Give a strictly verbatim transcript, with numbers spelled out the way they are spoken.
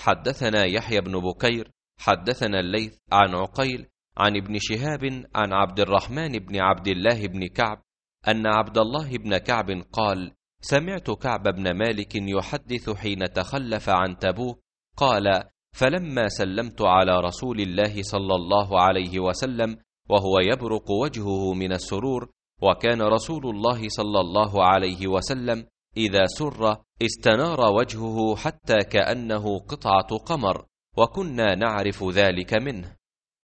حدثنا يحيى بن بكير حدثنا الليث عن عقيل عن ابن شهاب عن عبد الرحمن بن عبد الله بن كعب أن عبد الله بن كعب قال: سمعت كعب بن مالك يحدث حين تخلف عن تبوك قال: فلما سلمت على رسول الله صلى الله عليه وسلم وهو يبرق وجهه من السرور، وكان رسول الله صلى الله عليه وسلم إذا سر استنار وجهه حتى كأنه قطعة قمر، وكنا نعرف ذلك منه.